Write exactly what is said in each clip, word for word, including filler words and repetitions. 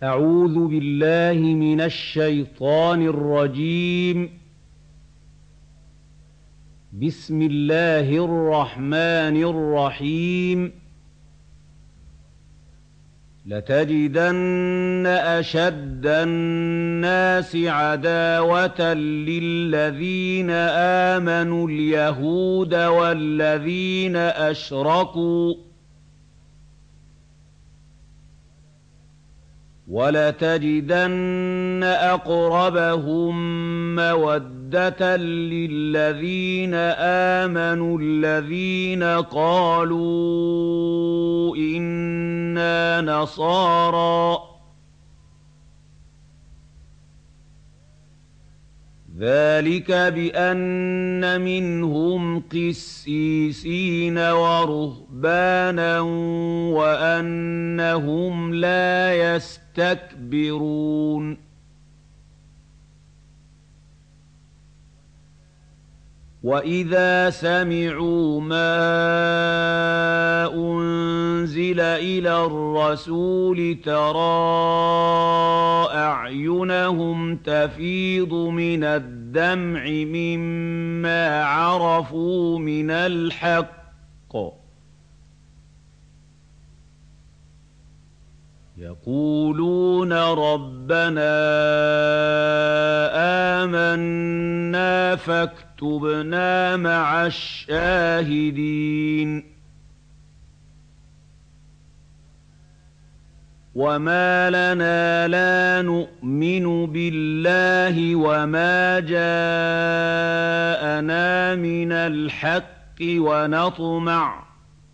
أعوذ بالله من الشيطان الرجيم. بسم الله الرحمن الرحيم. لتجدن أشد الناس عداوة للذين آمنوا اليهود والذين أشركوا، ولتجدن أقربهم مودة للذين آمنوا الذين قالوا إنا نصارى، ذلك بأن منهم قسيسين ورهبانا وأنهم لا يستكبرون. وإذا سمعوا ما أنزل إلى الرسول ترى أعينهم تفيض من الدمع مما عرفوا من الحق، يقولون ربنا آمنا فاكتبنا مع الشاهدين. وما لنا لا نؤمن بالله وما جاءنا من الحق ونطمع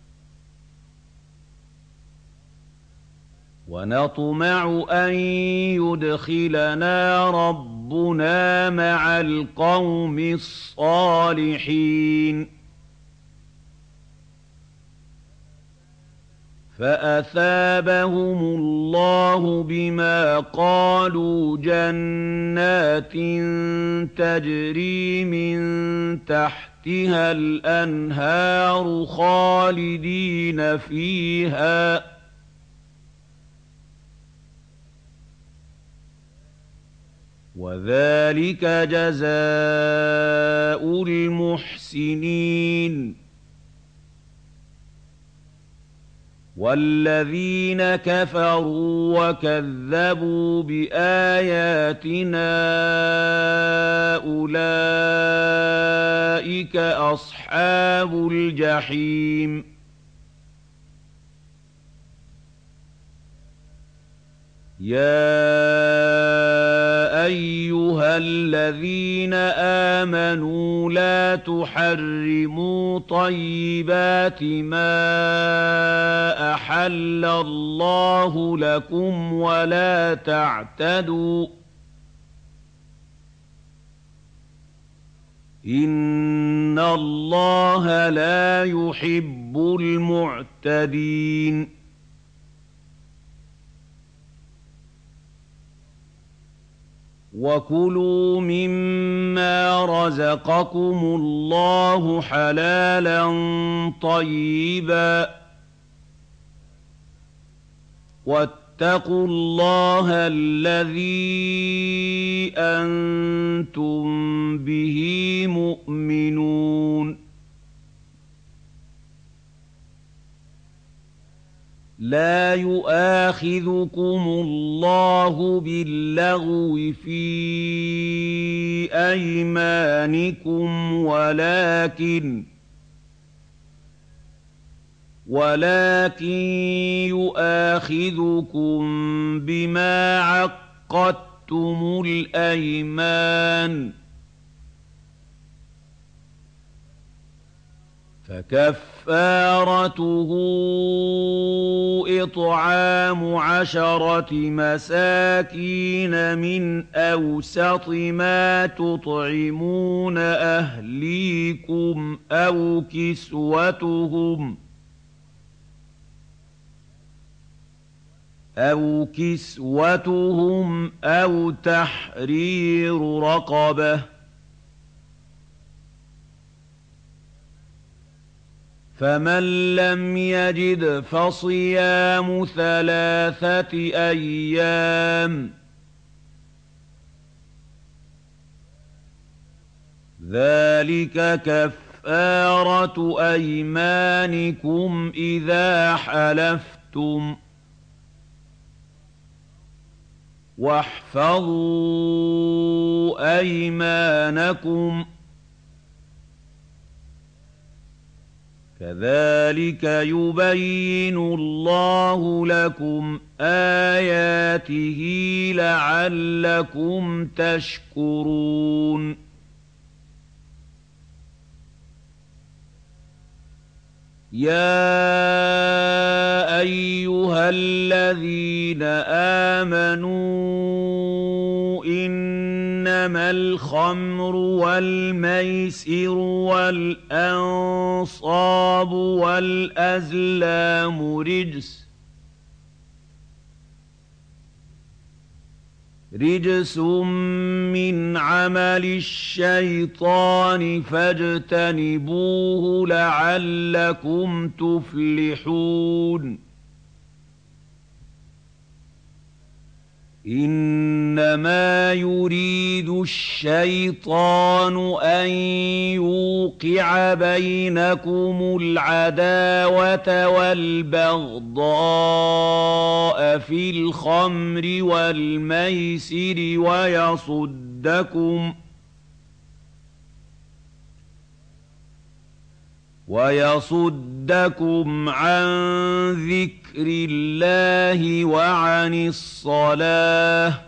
ونطمع أن يدخلنا ربنا مع القوم الصالحين. فأثابهم الله بما قالوا جنات تجري من تحتها الأنهار خالدين فيها، وذلك جزاء المحسنين. والذين كفروا وكذبوا بآياتنا أولئك أصحاب الجحيم. يا أيها الذين آمنوا لا تحرموا طيبات ما أحل الله لكم ولا تعتدوا، إن الله لا يحب المعتدين. وكلوا مما رزقكم الله حلالا طيبا، واتقوا الله الذي أنتم به مؤمنون. لا يؤاخذكم الله باللغو في أيمانكم ولكن ولكن يؤاخذكم بما عقدتم الأيمان، فكفارته إطعام عشرة مساكين من أوسط ما تطعمون أهليكم أو كسوتهم أو كسوتهم أو تحرير رقبة، فمن لم يجد فصيام ثلاثة أيام ذلك كفارة أيمانكم إذا حلفتم واحفظوا أيمانكم كذلك يبين الله لكم آياته لعلكم تشكرون يا أيها الذين آمنوا إنما الخمر والميسر والأنصاب والأزلام رجس رجس من عمل الشيطان فاجتنبوه لعلكم تفلحون إنما يريد الشيطان أن يوقع بينكم العداوة والبغضاء في الخمر والميسر ويصدكم ويصدكم عن ذكر الله وعن الصلاة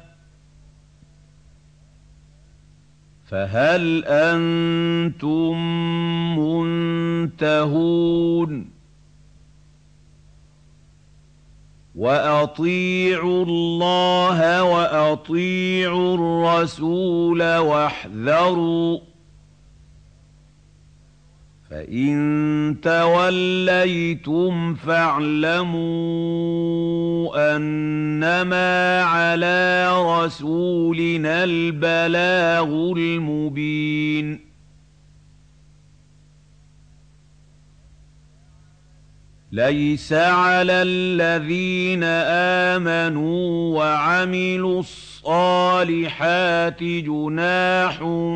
فهل أنتم منتهون وأطيعوا الله وأطيعوا الرسول واحذروا فإن توليتم فاعلموا أنما على رسولنا البلاغ المبين ليس على الذين آمنوا وعملوا الصالحات جناح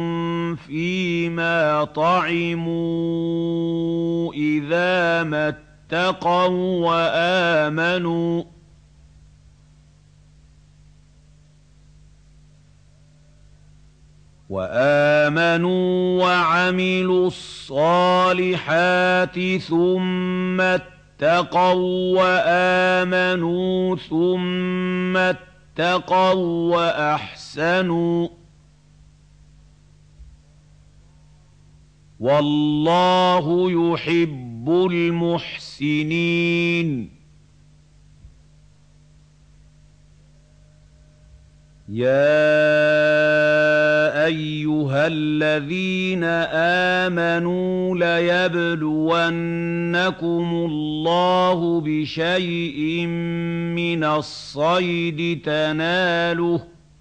فيما طعموا إذا ما اتقوا وآمنوا وآمنوا وعملوا الصالحات ثم اتقوا وآمنوا ثم اتقوا وأحسنوا والله يحب المحسنين يا أيها الذين آمنوا ليبلونكم الله بشيء من الصيد تناله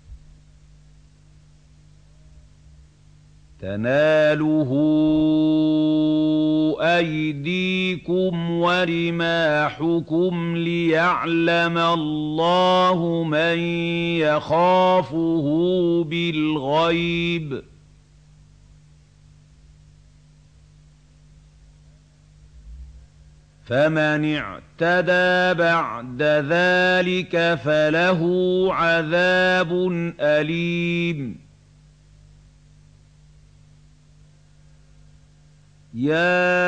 تناله أيديكم ورماحكم ليعلم الله من يخافه بالغيب فمن اعتدى بعد ذلك فله عذاب أليم يا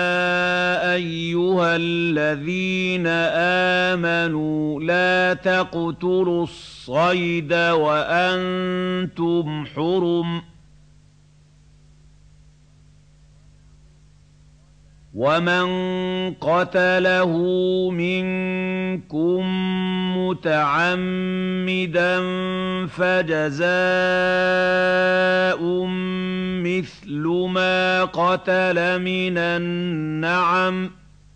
أيها الذين آمنوا لا تقتلوا الصيد وأنتم حرم ومن قتله منكم متعمدا فجزاء مثل ما قتل من النعم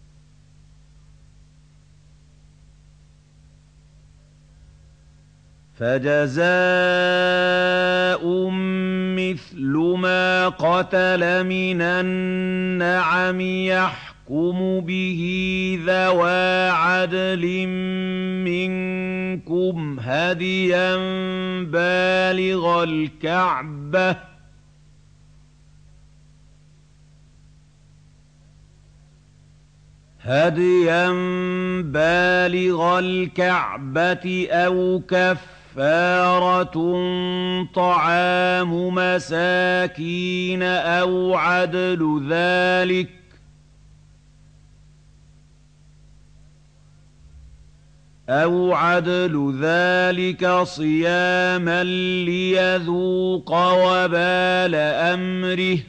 فجزاء مثل ما قتل من النعم يحكم يَحْكُمُ بِهِ ذَوَا عَدْلٍ مِّنكُمْ هَدْيًا بَالِغَ الْكَعْبَةِ هَدْيًا بَالِغَ الْكَعْبَةِ أَوْ كَفَّارَةٌ طَعَامُ مَسَاكِينَ أَوْ عَدْلُ ذَلِكَ أَوْ عَدْلُ ذَلِكَ صِيَامًا لِيَذُوقَ وَبَالَ أَمْرِهِ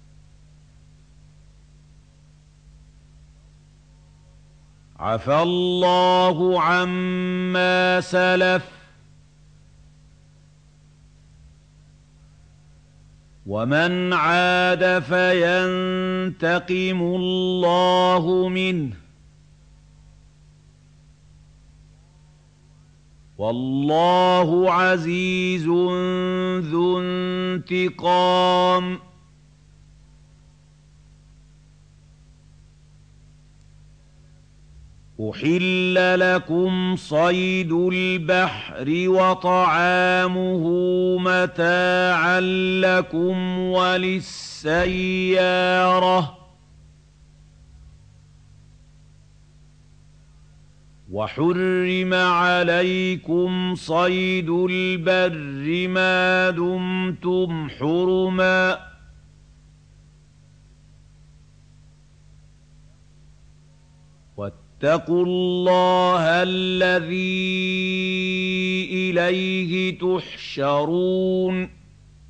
عَفَا اللَّهُ عَمَّا سَلَفَ وَمَنْ عَادَ فَيَنْتَقِمُ اللَّهُ مِنْهُ وَاللَّهُ عَزِيزٌ ذُو انتِقَامٍ أُحِلَّ لَكُمْ صَيْدُ الْبَحْرِ وَطَعَامُهُ مَتَاعًا لَّكُمْ وَلِلسَّيَّارَةِ وَحُرِّمَ عَلَيْكُمْ صَيْدُ الْبَرِّ مَا دُمْتُمْ حُرُمًا ۗ وَاتَّقُوا اللَّهَ الَّذِي إِلَيْهِ تُحْشَرُونَ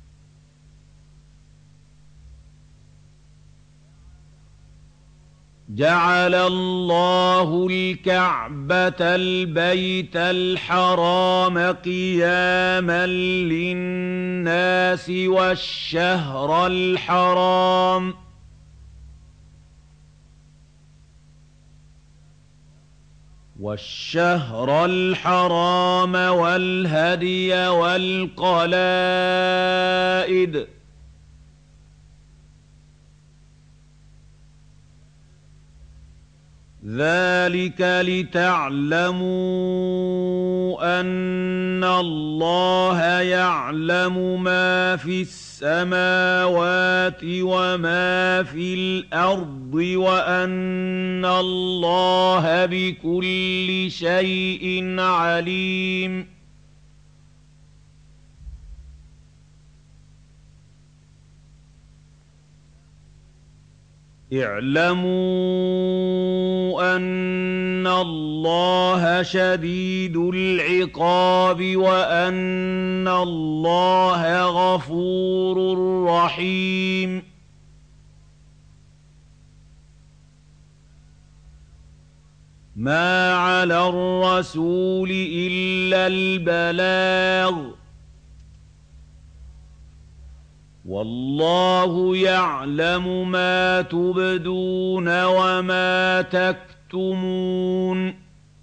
جَعَلَ اللَّهُ الْكَعْبَةَ الْبَيْتَ الْحَرَامَ قِيَامًا لِّلنَّاسِ وَالشَّهْرَ الْحَرَامَ وَالشَّهْرَ الْحَرَامَ وَالْهَدْيَ وَالْقَلَائِدَ ذَلِكَ لِتَعْلَمُوا أَنَّ اللَّهَ يَعْلَمُ مَا فِي السَّمَاوَاتِ وَمَا فِي الْأَرْضِ وَأَنَّ اللَّهَ بِكُلِّ شَيْءٍ عَلِيمٌ اعْلَمُوا أَنَّ اللَّهَ شَدِيدُ الْعِقَابِ وَأَنَّ اللَّهَ غَفُورٌ رَّحِيمٌ مَا عَلَى الرَّسُولِ إِلَّا الْبَلَاغُ ۗ وَاللَّهُ يَعْلَمُ مَا تُبْدُونَ وَمَا تَكْتُمُونَ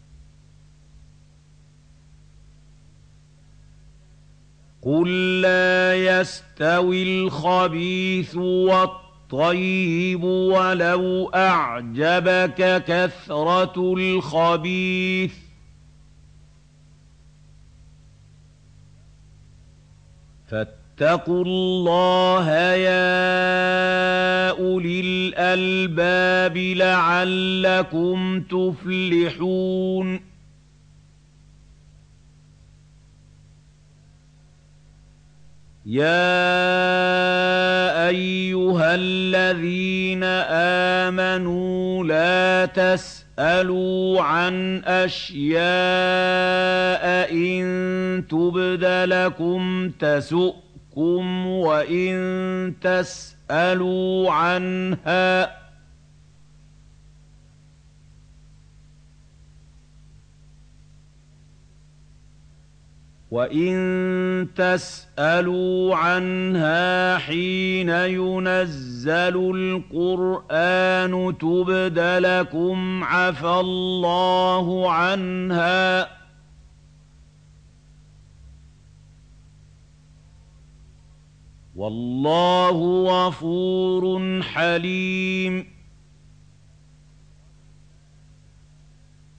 قُل لَّا يَسْتَوِي الْخَبِيثُ وَالطَّيِّبُ وَلَوْ أَعْجَبَكَ كَثْرَةُ الْخَبِيثِ ۚ فاتقوا الله يا أولي الألباب لعلكم تفلحون يا أيها الذين آمنوا لا تسألوا عن أشياء إن تبد لكم تسؤكم وإن تسألوا عنها وَإِن تَسْأَلُوا عَنْهَا حِينَ يُنَزَّلُ الْقُرْآنُ تُبْدَ لَكُمْ عَفَا اللَّهُ عَنْهَا ۗ وَاللَّهُ غَفُورٌ حَلِيمٌ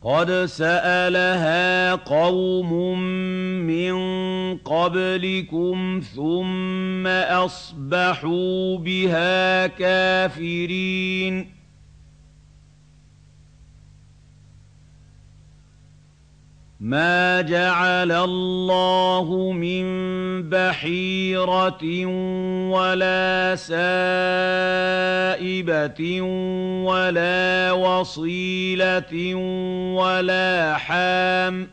قَدْ سَأَلَهَا قَوْمٌ مِّن قَبْلِكُمْ ثُمَّ أَصْبَحُوا بِهَا كَافِرِينَ مَا جَعَلَ اللَّهُ مِن بَحِيرَةٍ وَلَا سَائِبَةٍ وَلَا وَصِيلَةٍ وَلَا حَامٍ ۚ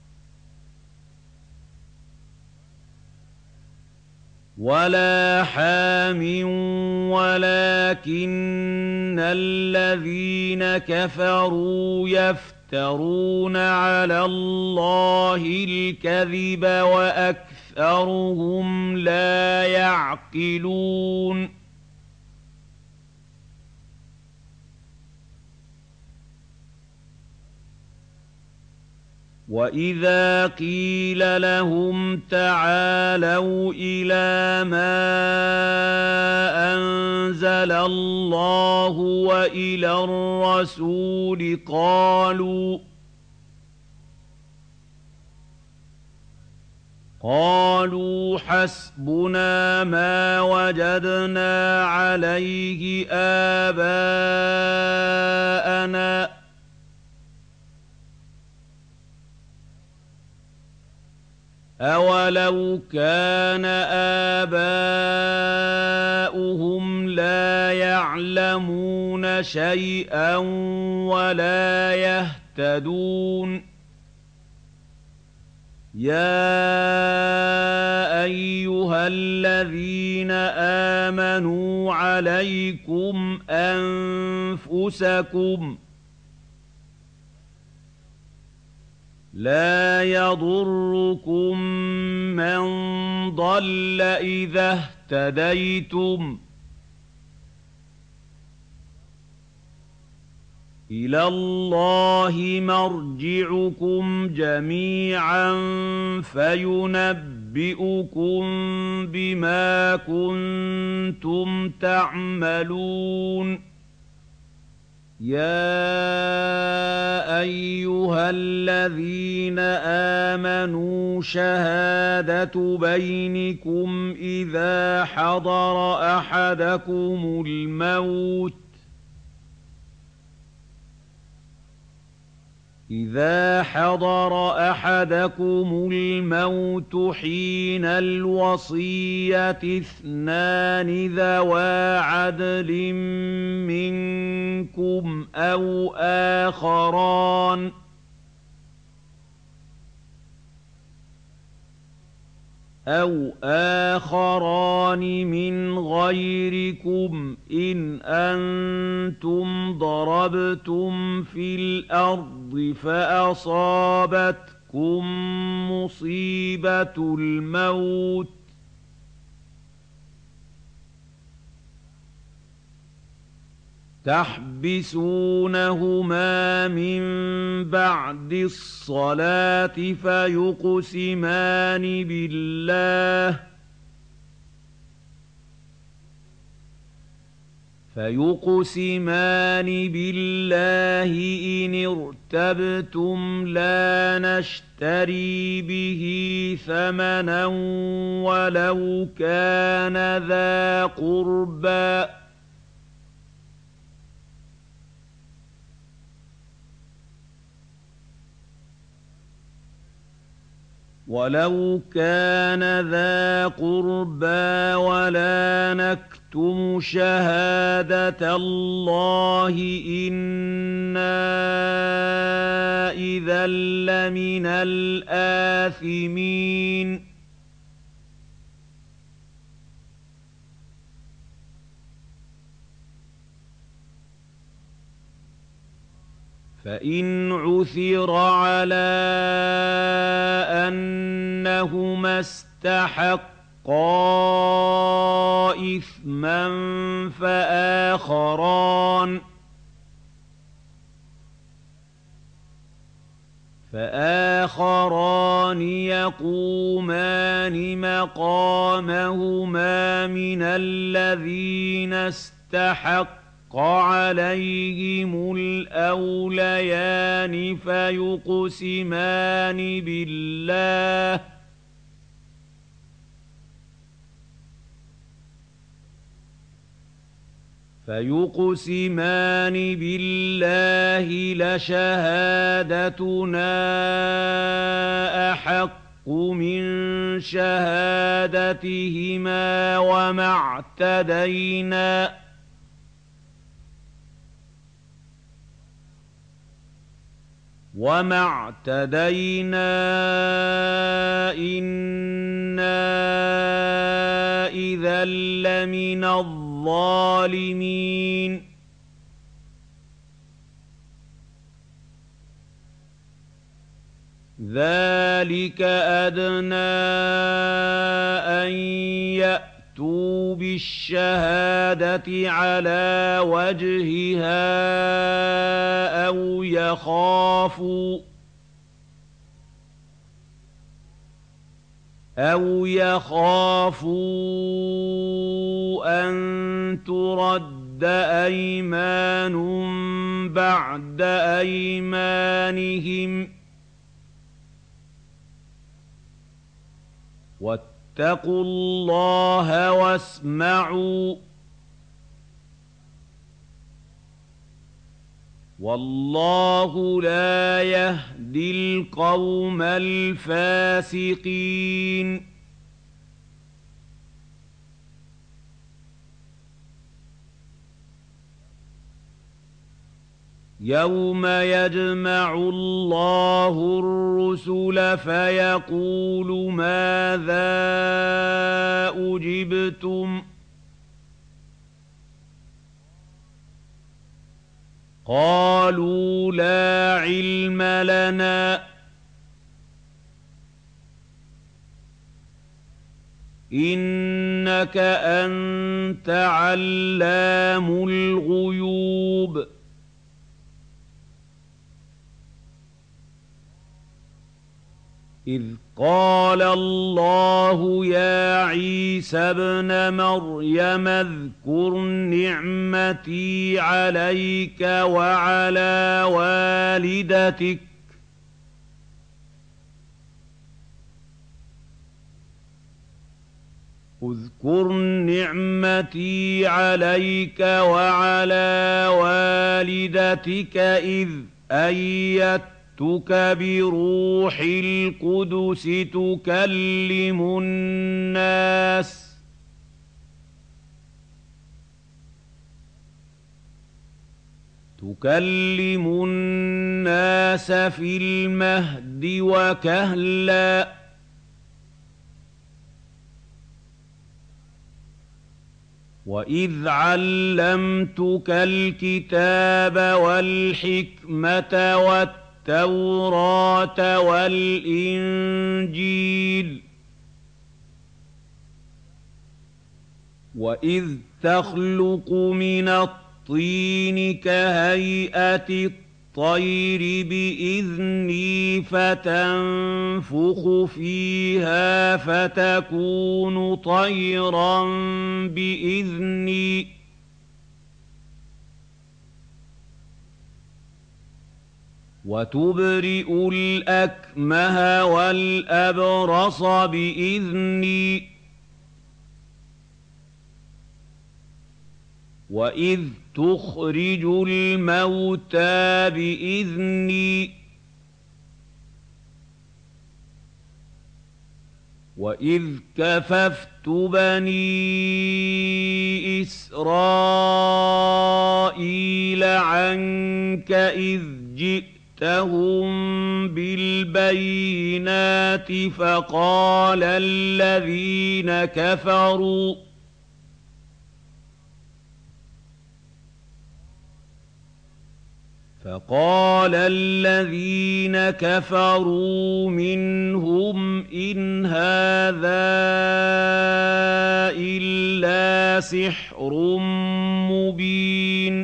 ولا حام ولكن الذين كفروا يفترون على الله الكذب وأكثرهم لا يعقلون وَإِذَا قِيلَ لَهُمْ تَعَالَوْا إِلَىٰ مَا أَنزَلَ اللَّهُ وَإِلَى الرَّسُولِ قَالُوا قَالُوا حَسْبُنَا مَا وَجَدْنَا عَلَيْهِ آبَاءَنَا ۚ أَوَلَوْ كَانَ آبَاؤُهُمْ لَا يَعْلَمُونَ شَيْئًا وَلَا يَهْتَدُونَ يَا أَيُّهَا الَّذِينَ آمَنُوا عَلَيْكُمْ أَنفُسَكُمْ لَا يَضُرُّكُم مَّن ضَلَّ إِذَا اهْتَدَيْتُمْ ۚ إِلَى اللَّهِ مَرْجِعُكُمْ جَمِيعًا فَيُنَبِّئُكُم بِمَا كُنتُمْ تَعْمَلُونَ يَا أَيُّهَا الَّذِينَ آمَنُوا شَهَادَةُ بَيْنِكُمْ إِذَا حَضَرَ أَحَدَكُمُ الْمَوْتُ إِذَا حَضَرَ أَحَدَكُمُ الْمَوْتُ حِينَ الْوَصِيَّةِ اثْنَانِ ذَوَا عَدْلٍ مِّنكُمْ أَوْ آخَرَانِ أَوْ آخَرَانِ مِنْ غَيْرِكُمْ إِنْ أَنتُمْ ضَرَبْتُمْ فِي الْأَرْضِ فَأَصَابَتْكُم مُّصِيبَةُ الْمَوْتِ تَحْبِسُونَهُمَا مِن بَعْدِ الصَّلَاةِ فَيُقْسِمَانِ بِاللَّهِ فَيُقْسِمَانِ بِاللَّهِ إِنِ ارْتَبْتُمْ لَا نَشْتَرِي بِهِ ثَمَنًا وَلَوْ كَانَ ذَا قُرْبَىٰ ۖ وَلَوْ كَانَ ذَا قُرْبَىٰ وَلَا نَكْتُمُ شَهَادَةَ اللَّهِ إِنَّا إِذًا لَّمِنَ الْآثِمِينَ فَإِنْ عُثِرَ عَلَىٰ أَنَّهُمَا اسْتَحَقَّا إِثْمًا فَآخَرَانِ فآخران يقومان مقامهما من الذين استحقوا عليهم الأوليان فيقسمان بالله فيقسمان بالله لشهادتنا أحق من شهادتهما وما اعتدينا وما اعتدينا إنا إذا لمن الظالمين ذلك أدنى أن يأتوا بالشهادة على وجهها أو يخافوا أو يخافوا أن ترد أيمان بعد أيمانهم واتقوا الله واسمعوا والله لا يهدي القوم الفاسقين يوم يجمع الله الرسل فيقول ماذا أجبتم قالوا لا علم لنا إنك أنت علام الغيوب إذ قال الله يا عيسى ابن مريم اذكر نعمتي عليك وعلى والدتك اذكر نعمتي عليك وعلى والدتك إذ أيدتك بروح القدس تكلم الناس تكلم الناس في المهد وكهلا وإذ علمتك الكتاب والحكمة والتوراة والإنجيل وإذ تخلق من الطين كهيئة الطير بإذني فتنفخ فيها فتكون طيرا بإذني وتبرئ الأكمه والأبرص بإذني وإذ تخرج الموتى بإذني وإذ كففت بني إسرائيل عنك إذ جئتهم بالبينات فقال الذين كفروا فقال الذين كفروا منهم إن هذا إلا سحر مبين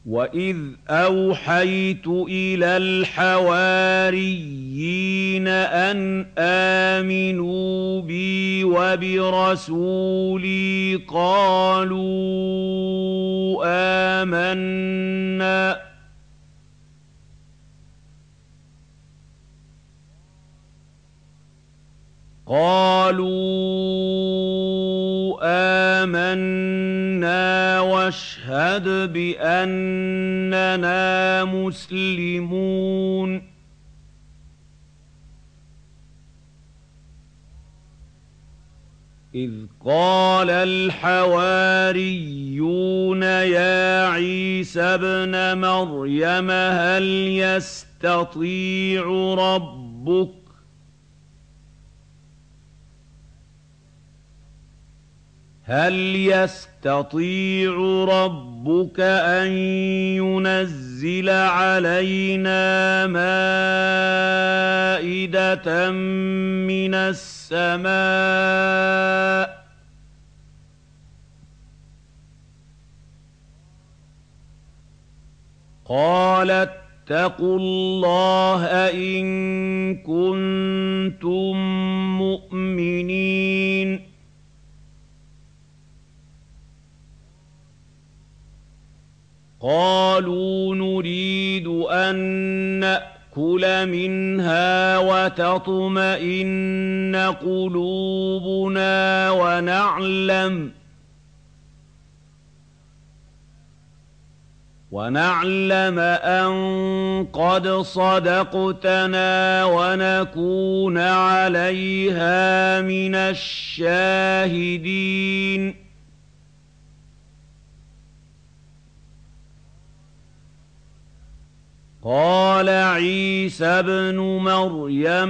وَإِذْ أَوْحَيْتُ إِلَى الْحَوَارِيِّينَ أَنْ آمِنُوا بِي وَبِرَسُولِي قَالُوا آمَنَّا قَالُوا آمَنَّا وَاشْهَدْ بِأَنَّنَا مُسْلِمُونَ إِذْ قَالَ الْحَوَارِيُّونَ يَا عِيسَى ابْنَ مَرْيَمَ هَلْ يَسْتَطِيعُ رَبُّكَ هل يستطيع ربك أن ينزل علينا مائدة من السماء قال اتقوا الله إن كنتم مؤمنين قالوا نريد أن نأكل منها وتطمئن قلوبنا ونعلم ونعلم أن قد صدقتنا ونكون عليها من الشاهدين قال عيسى ابْنُ مريم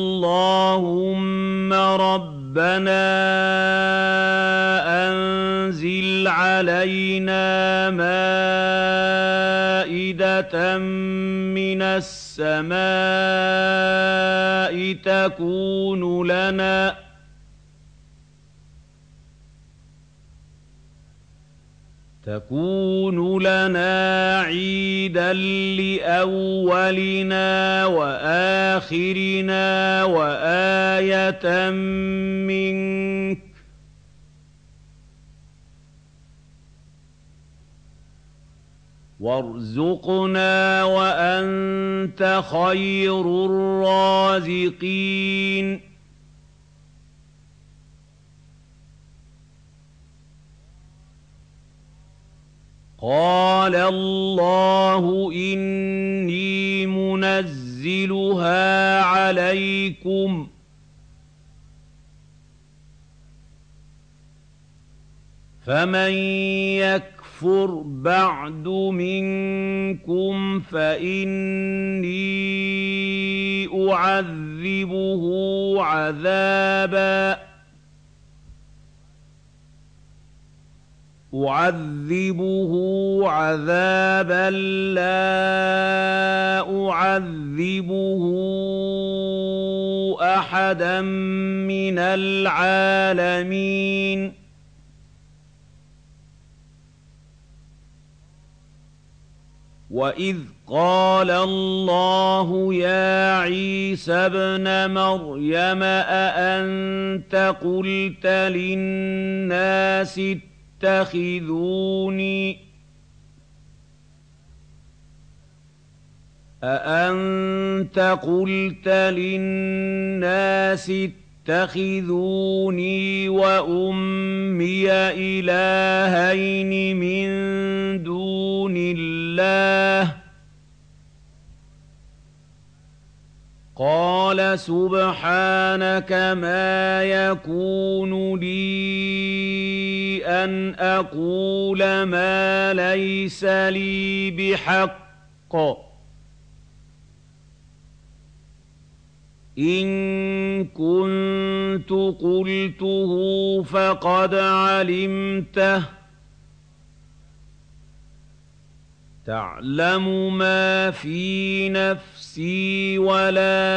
اللهم ربنا أنزل علينا مائدة من السماء تكون لنا تكون لنا عيداً لأولنا وآخرنا وآية منك وارزقنا وأنت خير الرازقين قال الله إني منزلها عليكم فمن يكفر بعد منكم فإني أعذبه عذاباً أعذبه عذابا لا أعذبه أحدا من العالمين وإذ قال الله يا عيسى ابْنَ مريم أأنت قلت للناس اتخذوني أأنت قلت للناس اتخذوني وأمي إلهين من دون الله قال سبحانك ما يكون لي أن أقول ما ليس لي بحق إن كنت قلته فقد علمته تعلم ما في نفسي ولا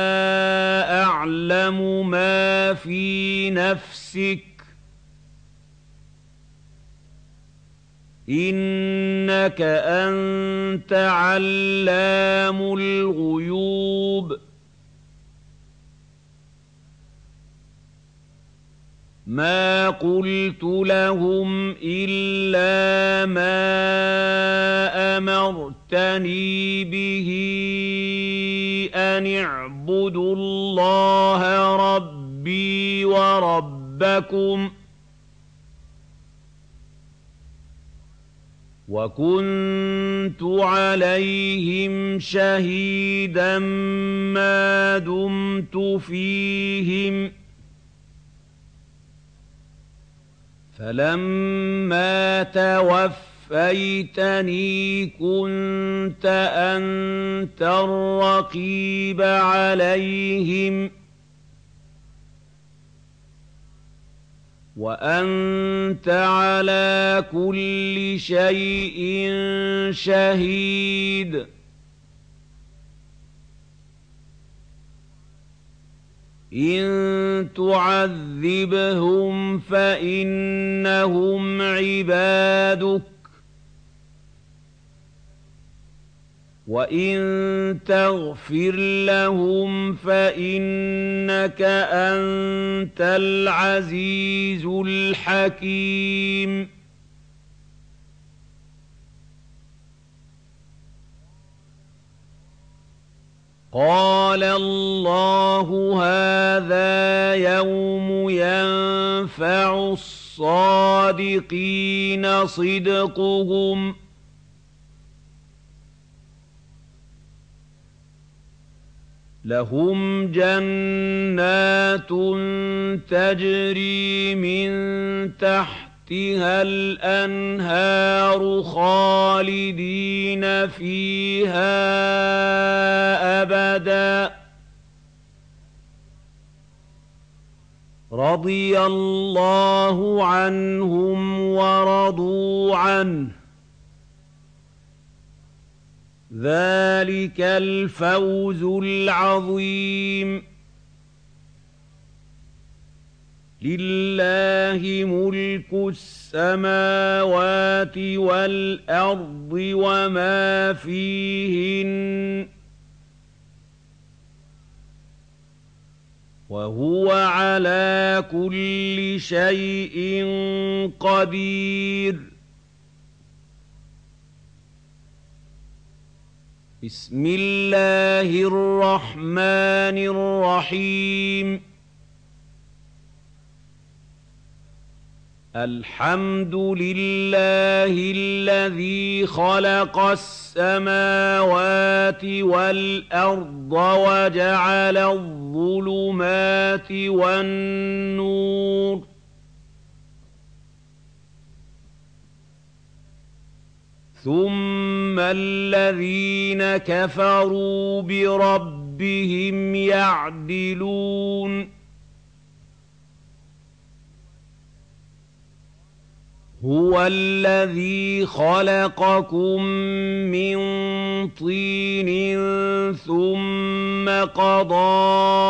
أعلم ما في نفسك إنك إنك أنت علام الغيوب ما قلت لهم إلا ما أمرتني به أن اعبدوا الله ربي وربكم وكنت عليهم شهيدا ما دمت فيهم فلما توفيتني كنت أنت الرقيب عليهم وأنت على كل شيء شهيد إن تعذبهم فإنهم عبادك وإن تغفر لهم فإنك أنت العزيز الحكيم قال الله هذا يوم ينفع الصادقين صدقهم لهم جنات تجري من تحتها الأنهار خالدين فيها أبدا رضي الله عنهم ورضوا عنه ذلك الفوز العظيم لله ملك السماوات والأرض وما فيهن وهو على كل شيء قدير بسم الله الرحمن الرحيم الحمد لله الذي خلق السماوات والأرض وجعل الظلمات والنور ثم الذين كفروا بربهم يعدلون هو الذي خلقكم من طين ثم قضى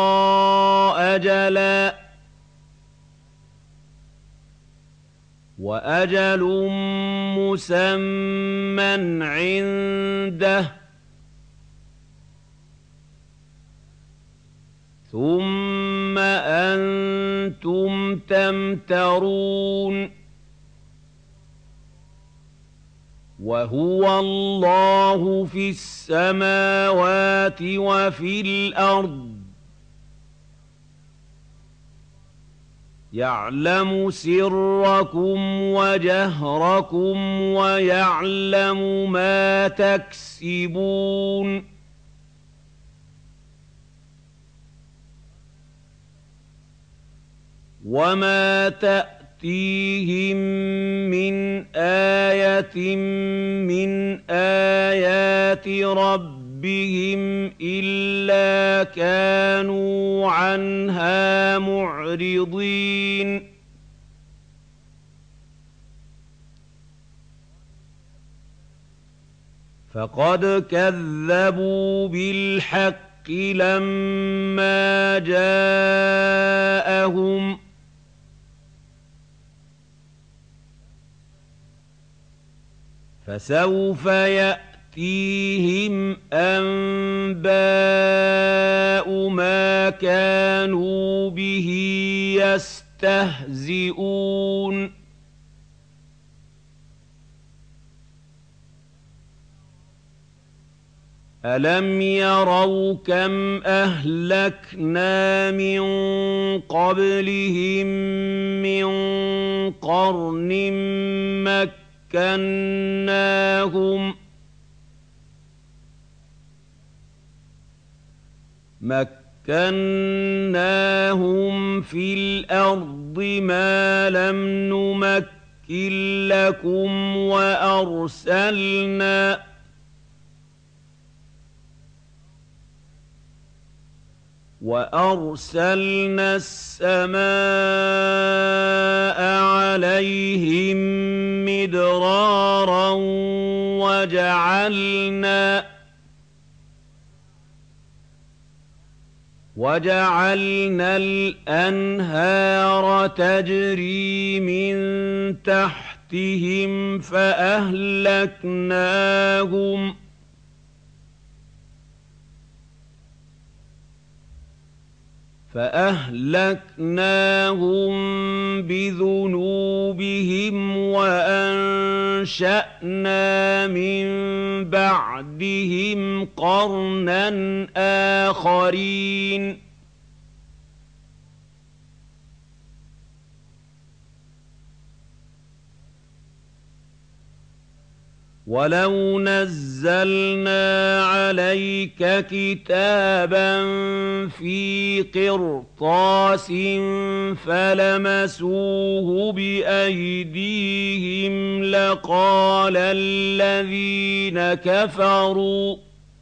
أجلا وأجل مسمى عنده ثم أنتم تمترون وهو الله في السماوات وفي الأرض يعلم سركم وجهركم ويعلم ما تكسبون وما تأتيهم من آية من آيات ربهم إلا كانوا عنها معرضين فقد كذبوا بالحق لما جاءهم فسوف يأتيهم أنباء ما كانوا به يستهزئون أَلَمْ يَرَوْا كَمْ أَهْلَكْنَا مِن قَبْلِهِم مِّن قَرْنٍ مَّكَّنَّاهُمْ مَكَّنَّاهُمْ فِي الْأَرْضِ مَا لَمْ نُمَكِّن لَّكُمْ وَأَرْسَلْنَا وَأَرْسَلْنَا السَّمَاءَ عَلَيْهِم مِّدْرَارًا وَجَعَلْنَا وَجَعَلْنَا الْأَنْهَارَ تَجْرِي مِن تَحْتِهِمْ فَأَهْلَكْنَاهُمْ فَأَهْلَكْنَاهُم بِذُنُوبِهِمْ وَأَنشَأْنَا مِن بَعْدِهِمْ قَرْنًا آخَرِينَ وَلَوْ نَزَّلْنَا عَلَيْكَ كِتَابًا فِي قِرْطَاسٍ فَلَمَسُوهُ بِأَيْدِيهِمْ لَقَالَ الَّذِينَ كَفَرُوا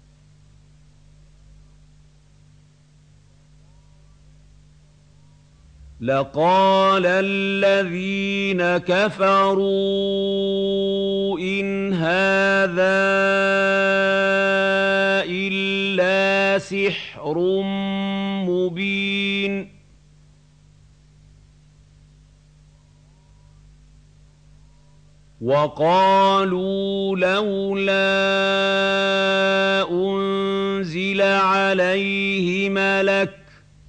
لَقَالَ الَّذِينَ كَفَرُوا إِنْ هَٰذَا إِلَّا سِحْرٌ مُّبِينٌ وَقَالُوا لَوْلَا أُنزِلَ عَلَيْهِ مَلَكٌ ۖ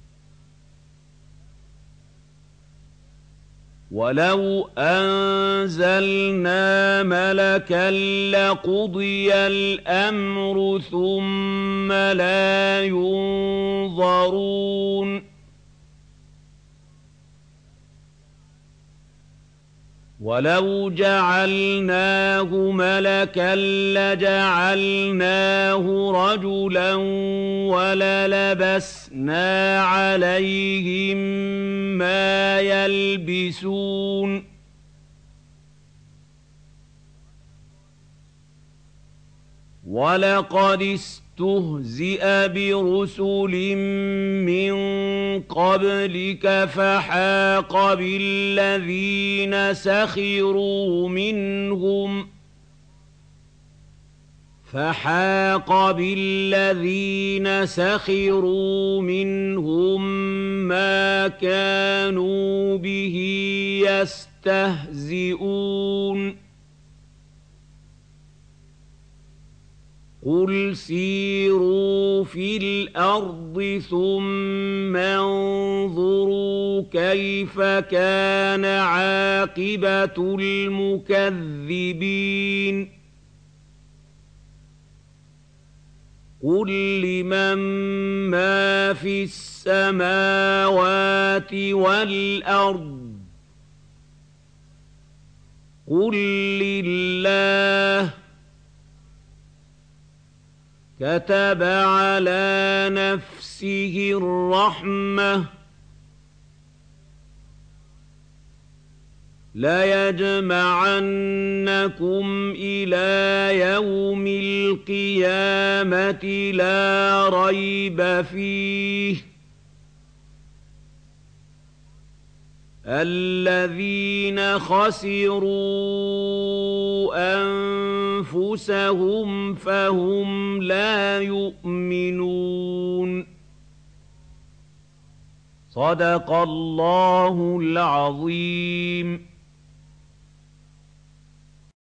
وَلَوْ أَنزَلْنَا مَلَكًا لَّقُضِيَ الْأَمْرُ ثُمَّ لَا يُنظَرُونَ وَلَوْ جَعَلْنَاهُ مَلَكًا لَّجَعَلْنَاهُ رَجُلًا وَلَلَبَسْنَا عَلَيْهِم مَّا يَلْبِسُونَ وَلَقَدِ اسْتُهْزِئَ بِرُسُلٍ مِّن قَبْلِكَ فَحَاقَ بِالَّذِينَ سَخِرُوا مِنْهُم فَحَاقَ بِالَّذِينَ سَخِرُوا مِنْهُم مَّا كَانُوا بِهِ يَسْتَهْزِئُونَ قُلْ سِيرُوا فِي الْأَرْضِ ثُمَّ انظُرُوا كَيْفَ كَانَ عَاقِبَةُ الْمُكَذِّبِينَ قُل لِّمَن مَّا فِي السَّمَاوَاتِ وَالْأَرْضِ قُل لِّلَّهِ كَتَبَ عَلَىٰ نَفْسِهِ الرَّحْمَةَ لَيَجْمَعَنَّكُمْ إِلَىٰ يَوْمِ الْقِيَامَةِ لَا رَيْبَ فِيهِ الَّذِينَ خَسِرُوا أَنفُسَهُمْ فَهُمْ لَا يُؤْمِنُونَ صَدَقَ اللَّهُ الْعَظِيمُ.